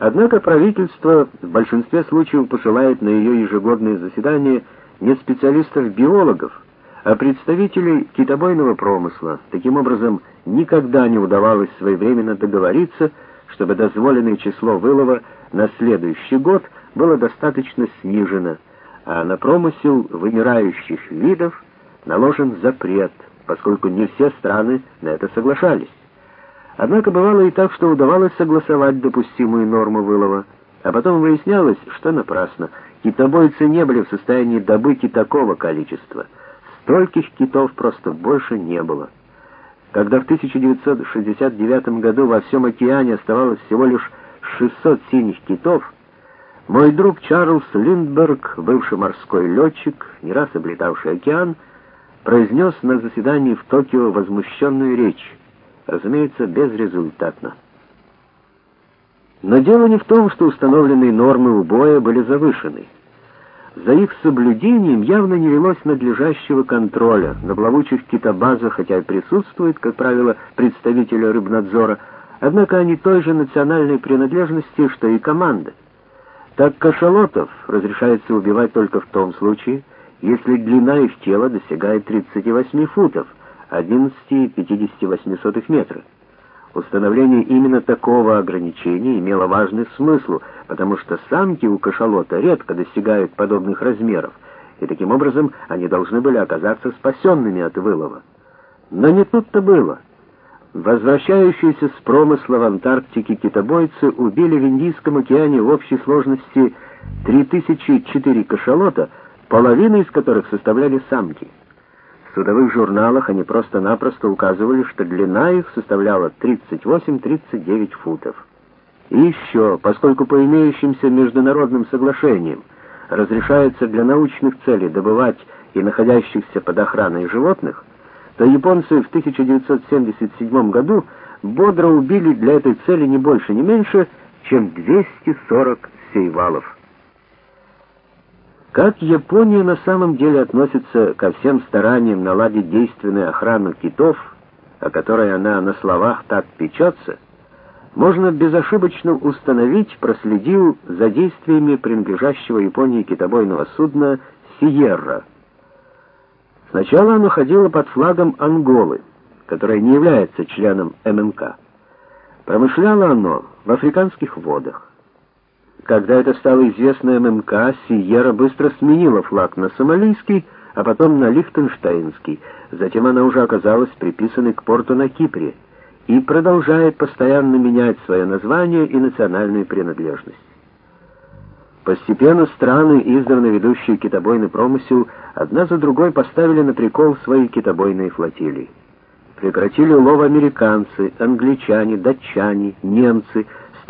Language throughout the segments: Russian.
Однако правительство в большинстве случаев посылает на ее ежегодные заседания не специалистов-биологов, а представителей китобойного промысла. Таким образом, никогда не удавалось своевременно договориться, чтобы дозволенное число вылова на следующий год было достаточно снижено, а на промысел вымирающих видов наложен запрет, поскольку не все страны на это соглашались. Однако бывало и так, что удавалось согласовать допустимую норму вылова, а потом выяснялось, что напрасно. Китобойцы не были в состоянии добыть и такого количества. Стольких китов просто больше не было. Когда в 1969 году во всем океане оставалось всего лишь 600 синих китов, мой друг Чарльз Линдберг, бывший морской летчик, не раз облетавший океан, произнес на заседании в Токио возмущенную речь, разумеется, безрезультатно. Но дело не в том, что установленные нормы убоя были завышены. За их соблюдением явно не велось надлежащего контроля. На плавучих китобазах, хотя и присутствует, как правило, представители рыбнадзора, однако они той же национальной принадлежности, что и команда. Так кашалотов разрешается убивать только в том случае, если длина их тела достигает 38 футов, 11,58 метра. Установление именно такого ограничения имело важный смысл, потому что самки у кашалота редко достигают подобных размеров, и таким образом они должны были оказаться спасенными от вылова. Но не тут-то было. Возвращающиеся с промысла в Антарктике китобойцы убили в Индийском океане в общей сложности 3004 кашалота, половину из которых составляли самки. В судовых журналах они просто-напросто указывали, что длина их составляла 38-39 футов. И еще, поскольку по имеющимся международным соглашениям разрешается для научных целей добывать и находящихся под охраной животных, то японцы в 1977 году бодро убили для этой цели не больше, не меньше, чем 240 сейвалов. Как Япония на самом деле относится ко всем стараниям наладить действенную охрану китов, о которой она на словах так печется, можно безошибочно установить, проследив за действиями принадлежащего Японии китобойного судна «Сиерра». Сначала оно ходило под флагом Анголы, которая не является членом МНК. Промышляло оно в африканских водах. Когда это стало известно ММК, Сиерра быстро сменила флаг на сомалийский, а потом на лихтенштейнский. Затем она уже оказалась приписанной к порту на Кипре и продолжает постоянно менять свое название и национальную принадлежность. Постепенно страны, издавна ведущие китобойный промысел, одна за другой поставили на прикол свои китобойные флотилии. Прекратили улов американцы, англичане, датчане, немцы. С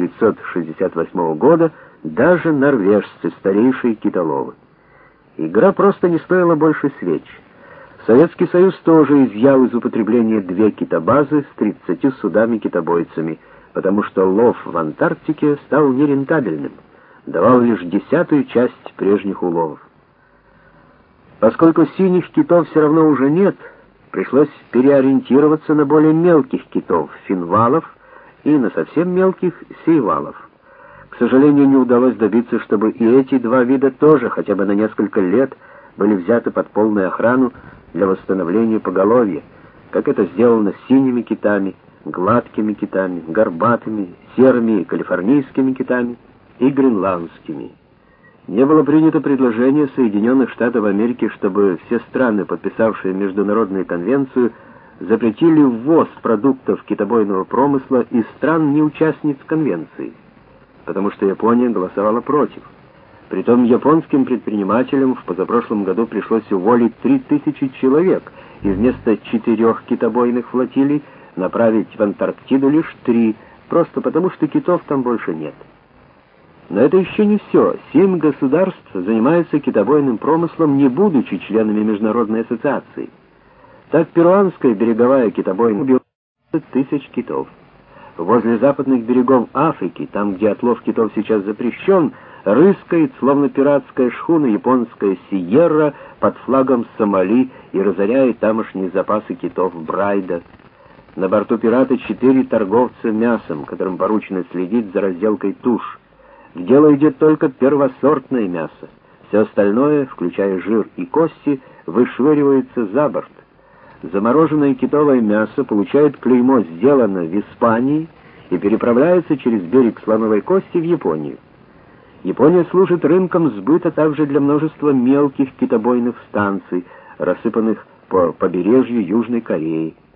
1968 года даже норвежцы, старейшие китоловы. Игра просто не стоила больше свеч. Советский Союз тоже изъял из употребления 2 китобазы с 30 судами-китобойцами, потому что лов в Антарктике стал нерентабельным, давал лишь 10-ую часть прежних уловов. Поскольку синих китов все равно уже нет, пришлось переориентироваться на более мелких китов, финвалов, и на совсем мелких сейвалов. К сожалению, не удалось добиться, чтобы и эти два вида тоже хотя бы на несколько лет были взяты под полную охрану для восстановления поголовья, как это сделано с синими китами, гладкими китами, горбатыми, серыми калифорнийскими китами и гренландскими. Не было принято предложение Соединенных Штатов Америки, чтобы все страны, подписавшие международную конвенцию, запретили ввоз продуктов китобойного промысла из стран, не участниц конвенции, потому что Япония голосовала против. Притом японским предпринимателям в позапрошлом году пришлось уволить 3000 человек, и вместо 4 китобойных флотилий направить в Антарктиду лишь 3, просто потому что китов там больше нет. Но это еще не все. 7 государств занимаются китобойным промыслом, не будучи членами международной ассоциации. Так перуанская береговая китобойня убила 1000 китов. Возле западных берегов Африки, там, где отлов китов сейчас запрещен, рыскает, словно пиратская шхуна, японская Сиерра под флагом Сомали и разоряет тамошние запасы китов Брайда. На борту «Пирата» 4 торговца мясом, которым поручено следить за разделкой туш. В дело идет только первосортное мясо. Все остальное, включая жир и кости, вышвыривается за борт. Замороженное китовое мясо получает клеймо «Сделано в Испании» и переправляется через берег Слоновой Кости в Японию. Япония служит рынком сбыта также для множества мелких китобойных станций, рассыпанных по побережью Южной Кореи.